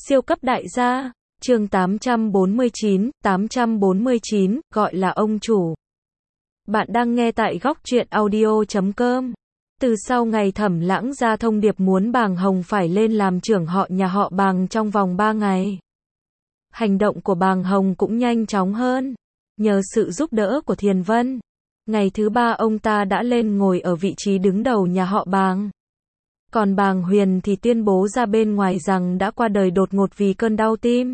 Siêu cấp đại gia, chương 849, gọi là ông chủ. Bạn đang nghe tại góc truyện audio.com. Từ sau ngày Thẩm Lãng ra thông điệp muốn Bàng Hồng phải lên làm trưởng họ nhà họ Bàng trong vòng 3 ngày. Hành động của Bàng Hồng cũng nhanh chóng hơn. Nhờ sự giúp đỡ của Thiền Vân, ngày thứ 3 ông ta đã lên ngồi ở vị trí đứng đầu nhà họ Bàng. Còn Bàng Huyền thì tuyên bố ra bên ngoài rằng đã qua đời đột ngột vì cơn đau tim.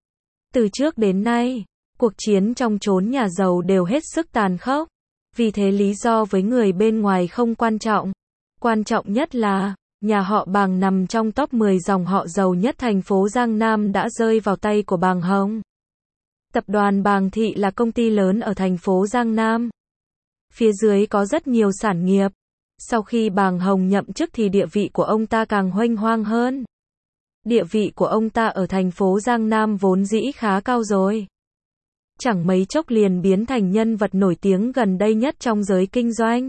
Từ trước đến nay, cuộc chiến trong chốn nhà giàu đều hết sức tàn khốc. Vì thế lý do với người bên ngoài không quan trọng. Quan trọng nhất là, nhà họ Bàng nằm trong top 10 dòng họ giàu nhất thành phố Giang Nam đã rơi vào tay của Bàng Hồng. Tập đoàn Bàng Thị là công ty lớn ở thành phố Giang Nam. Phía dưới có rất nhiều sản nghiệp. Sau khi Bàng Hồng nhậm chức thì địa vị của ông ta càng huênh hoang hơn. Địa vị của ông ta ở thành phố Giang Nam vốn dĩ khá cao rồi. Chẳng mấy chốc liền biến thành nhân vật nổi tiếng gần đây nhất trong giới kinh doanh.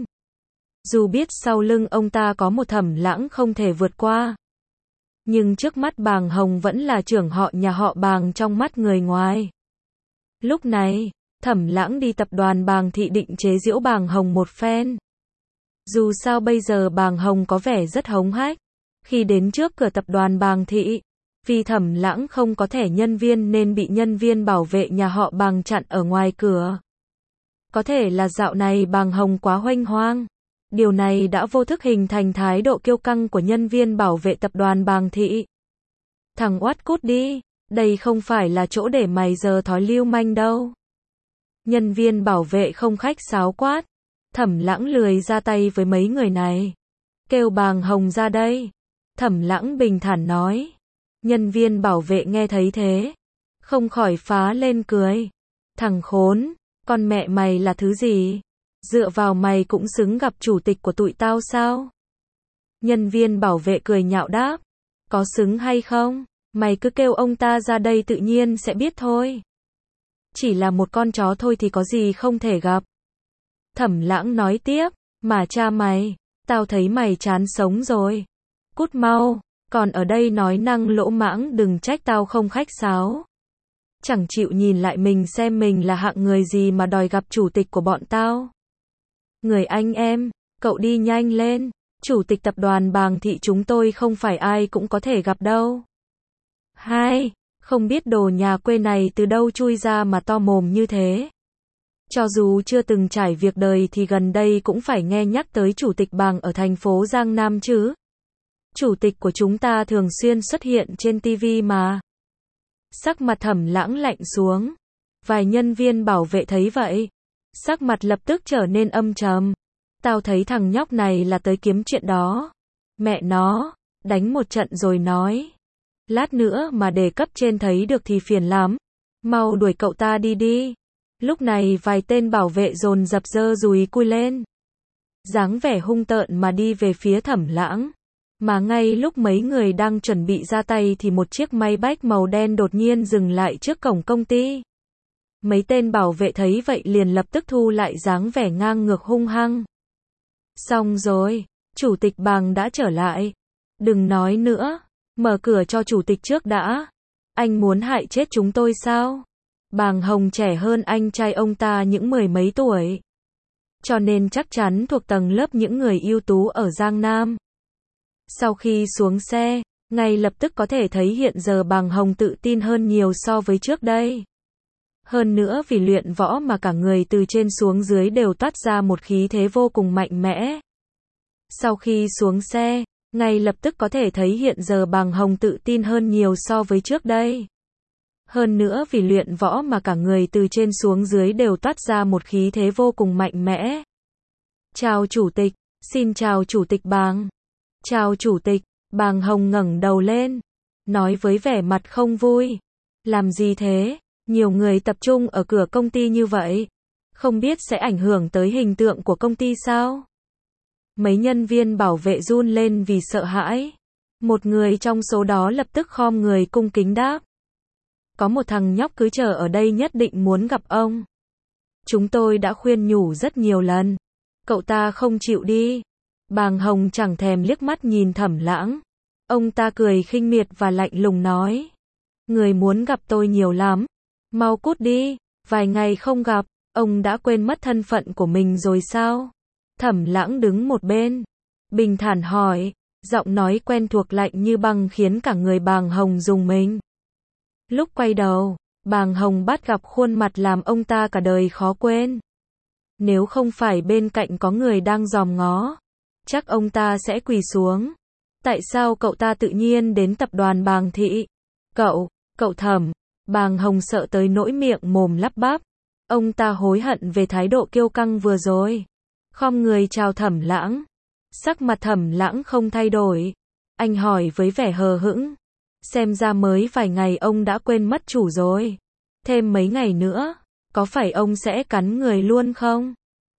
Dù biết sau lưng ông ta có một Thẩm Lãng không thể vượt qua. Nhưng trước mắt Bàng Hồng vẫn là trưởng họ nhà họ Bàng trong mắt người ngoài. Lúc này, Thẩm Lãng đi tập đoàn Bàng Thị định chế giễu Bàng Hồng một phen. Dù sao bây giờ Bàng Hồng có vẻ rất hống hách. Khi đến trước cửa tập đoàn Bàng Thị, vì Thẩm Lãng không có thẻ nhân viên nên bị nhân viên bảo vệ nhà họ Bàng chặn ở ngoài cửa. Có thể là dạo này Bàng Hồng quá huênh hoang. Điều này đã vô thức hình thành thái độ kiêu căng của nhân viên bảo vệ tập đoàn Bàng Thị. Thằng oát cút đi, đây không phải là chỗ để mày giở thói lưu manh đâu. Nhân viên bảo vệ không khách sáo quát. Thẩm Lãng lười ra tay với mấy người này. Kêu Bàng Hồng ra đây. Thẩm Lãng bình thản nói. Nhân viên bảo vệ nghe thấy thế, không khỏi phá lên cười. Thằng khốn, con mẹ mày là thứ gì? Dựa vào mày cũng xứng gặp chủ tịch của tụi tao sao? Nhân viên bảo vệ cười nhạo đáp. Có xứng hay không? Mày cứ kêu ông ta ra đây tự nhiên sẽ biết thôi. Chỉ là một con chó thôi thì có gì không thể gặp. Thẩm Lãng nói tiếp, mà cha mày, tao thấy mày chán sống rồi. Cút mau, còn ở đây nói năng lỗ mãng đừng trách tao không khách sáo. Chẳng chịu nhìn lại mình xem mình là hạng người gì mà đòi gặp chủ tịch của bọn tao. Người anh em, cậu đi nhanh lên, chủ tịch tập đoàn Bàng Thị chúng tôi không phải ai cũng có thể gặp đâu. Hai, không biết đồ nhà quê này từ đâu chui ra mà to mồm như thế. Cho dù chưa từng trải việc đời thì gần đây cũng phải nghe nhắc tới chủ tịch Bàng ở thành phố Giang Nam chứ. Chủ tịch của chúng ta thường xuyên xuất hiện trên TV mà. Sắc mặt Thẩm Lãng lạnh xuống. Vài nhân viên bảo vệ thấy vậy, sắc mặt lập tức trở nên âm trầm. Tao thấy thằng nhóc này là tới kiếm chuyện đó. Mẹ nó, đánh một trận rồi nói. Lát nữa mà để cấp trên thấy được thì phiền lắm. Mau đuổi cậu ta đi đi. Lúc này vài tên bảo vệ dồn dập giơ dùi cui lên. Dáng vẻ hung tợn mà đi về phía Thẩm Lãng. Mà ngay lúc mấy người đang chuẩn bị ra tay thì một chiếc Maybach màu đen đột nhiên dừng lại trước cổng công ty. Mấy tên bảo vệ thấy vậy liền lập tức thu lại dáng vẻ ngang ngược hung hăng. Xong rồi, chủ tịch Bàng đã trở lại. Đừng nói nữa, mở cửa cho chủ tịch trước đã. Anh muốn hại chết chúng tôi sao? Bàng Hồng trẻ hơn anh trai ông ta những mười mấy tuổi. Cho nên chắc chắn thuộc tầng lớp những người ưu tú ở Giang Nam. Sau khi xuống xe, ngay lập tức có thể thấy hiện giờ Bàng Hồng tự tin hơn nhiều so với trước đây. Hơn nữa vì luyện võ mà cả người từ trên xuống dưới đều toát ra một khí thế vô cùng mạnh mẽ. Sau khi xuống xe, ngay lập tức có thể thấy hiện giờ Bàng Hồng tự tin hơn nhiều so với trước đây. Hơn nữa vì luyện võ mà cả người từ trên xuống dưới đều toát ra một khí thế vô cùng mạnh mẽ. Chào chủ tịch, xin chào chủ tịch Bàng. Chào chủ tịch, Bàng Hồng ngẩng đầu lên, nói với vẻ mặt không vui. Làm gì thế? Nhiều người tập trung ở cửa công ty như vậy. Không biết sẽ ảnh hưởng tới hình tượng của công ty sao? Mấy nhân viên bảo vệ run lên vì sợ hãi. Một người trong số đó lập tức khom người cung kính đáp. Có một thằng nhóc cứ chờ ở đây nhất định muốn gặp ông. Chúng tôi đã khuyên nhủ rất nhiều lần. Cậu ta không chịu đi. Bàng Hồng chẳng thèm liếc mắt nhìn Thẩm Lãng. Ông ta cười khinh miệt và lạnh lùng nói. Người muốn gặp tôi nhiều lắm. Mau cút đi, vài ngày không gặp, ông đã quên mất thân phận của mình rồi sao? Thẩm Lãng đứng một bên, bình thản hỏi, giọng nói quen thuộc lạnh như băng khiến cả người Bàng Hồng rùng mình. Lúc quay đầu, Bàng Hồng bắt gặp khuôn mặt làm ông ta cả đời khó quên. Nếu không phải bên cạnh có người đang dòm ngó, chắc ông ta sẽ quỳ xuống. Tại sao cậu ta tự nhiên đến tập đoàn Bàng Thị? Cậu Thẩm. Bàng Hồng sợ tới nỗi miệng mồm lắp bắp. Ông ta hối hận về thái độ kiêu căng vừa rồi. Khom người chào Thẩm Lãng. Sắc mặt Thẩm Lãng không thay đổi. Anh hỏi với vẻ hờ hững. Xem ra mới vài ngày ông đã quên mất chủ rồi. Thêm mấy ngày nữa, có phải ông sẽ cắn người luôn không?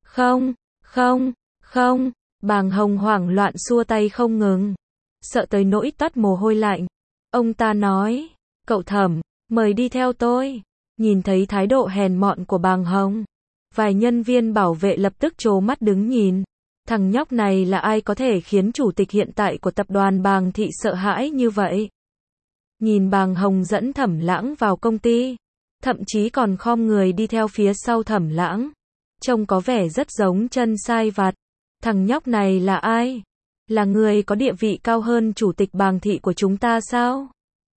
Không. Bàng Hồng hoảng loạn xua tay không ngừng. Sợ tới nỗi toát mồ hôi lạnh. Ông ta nói, cậu Thẩm, mời đi theo tôi. Nhìn thấy thái độ hèn mọn của Bàng Hồng, vài nhân viên bảo vệ lập tức trố mắt đứng nhìn. Thằng nhóc này là ai có thể khiến chủ tịch hiện tại của tập đoàn Bàng Thị sợ hãi như vậy? Nhìn Bàng Hồng dẫn Thẩm Lãng vào công ty, thậm chí còn khom người đi theo phía sau Thẩm Lãng. Trông có vẻ rất giống chân sai vặt. Thằng nhóc này là ai? Là người có địa vị cao hơn chủ tịch Bàng Thị của chúng ta sao?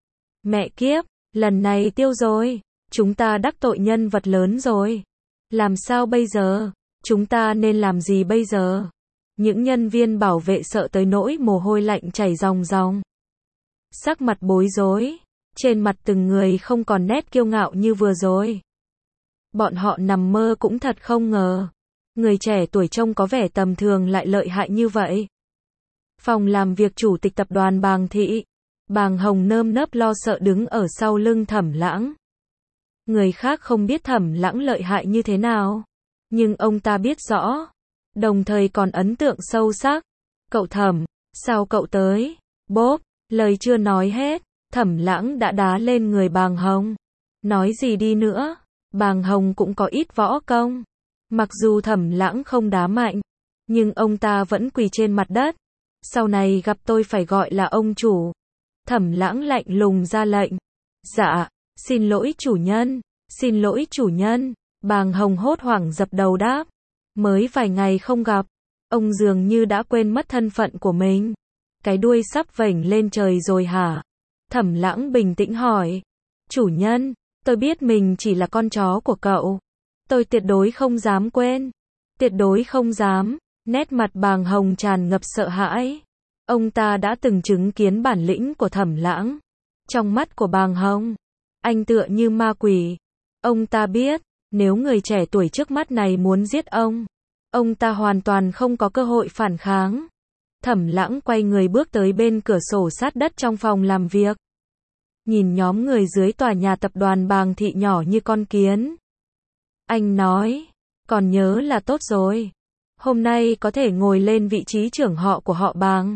Mẹ kiếp, lần này tiêu rồi. Chúng ta đắc tội nhân vật lớn rồi. Làm sao bây giờ? Chúng ta nên làm gì bây giờ? Những nhân viên bảo vệ sợ tới nỗi mồ hôi lạnh chảy ròng ròng. Sắc mặt bối rối. Trên mặt từng người không còn nét kiêu ngạo như vừa rồi. Bọn họ nằm mơ cũng thật không ngờ. Người trẻ tuổi trông có vẻ tầm thường lại lợi hại như vậy. Phòng làm việc chủ tịch tập đoàn Bàng Thị. Bàng Hồng nơm nớp lo sợ đứng ở sau lưng Thẩm Lãng. Người khác không biết Thẩm Lãng lợi hại như thế nào. Nhưng ông ta biết rõ. Đồng thời còn ấn tượng sâu sắc. Cậu Thẩm, sao cậu tới? Bốp, lời chưa nói hết. Thẩm Lãng đã đá lên người Bàng Hồng. Nói gì đi nữa, Bàng Hồng cũng có ít võ công. Mặc dù Thẩm Lãng không đá mạnh, nhưng ông ta vẫn quỳ trên mặt đất. Sau này gặp tôi phải gọi là ông chủ. Thẩm Lãng lạnh lùng ra lệnh. Dạ, xin lỗi chủ nhân, xin lỗi chủ nhân. Bàng Hồng hốt hoảng dập đầu đáp. Mới vài ngày không gặp, ông dường như đã quên mất thân phận của mình. Cái đuôi sắp vểnh lên trời rồi hả? Thẩm Lãng bình tĩnh hỏi. Chủ nhân, tôi biết mình chỉ là con chó của cậu. Tôi tuyệt đối không dám quên. Tuyệt đối không dám. Nét mặt Bàng Hồng tràn ngập sợ hãi. Ông ta đã từng chứng kiến bản lĩnh của Thẩm Lãng. Trong mắt của Bàng Hồng, anh tựa như ma quỷ. Ông ta biết, nếu người trẻ tuổi trước mắt này muốn giết ông ta hoàn toàn không có cơ hội phản kháng. Thẩm Lãng quay người bước tới bên cửa sổ sát đất trong phòng làm việc. Nhìn nhóm người dưới tòa nhà tập đoàn Bàng Thị nhỏ như con kiến. Anh nói, còn nhớ là tốt rồi. Hôm nay có thể ngồi lên vị trí trưởng họ của họ Bàng.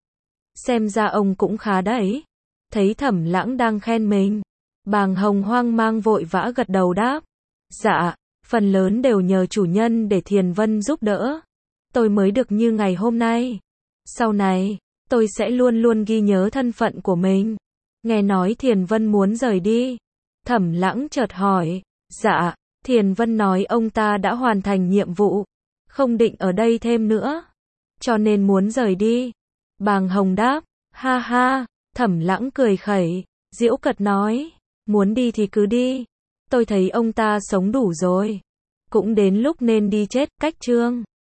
Xem ra ông cũng khá đấy. Thấy Thẩm Lãng đang khen mình, Bàng Hồng hoang mang vội vã gật đầu đáp. Dạ, phần lớn đều nhờ chủ nhân để Thiền Vân giúp đỡ. Tôi mới được như ngày hôm nay. Sau này, tôi sẽ luôn luôn ghi nhớ thân phận của mình. Nghe nói Thiền Vân muốn rời đi. Thẩm Lãng chợt hỏi. Dạ, Thiền Vân nói ông ta đã hoàn thành nhiệm vụ. Không định ở đây thêm nữa. Cho nên muốn rời đi. Bàng Hồng đáp. Ha ha, Thẩm Lãng cười khẩy. Giễu cợt nói. Muốn đi thì cứ đi. Tôi thấy ông ta sống đủ rồi. Cũng đến lúc nên đi chết, cách chương.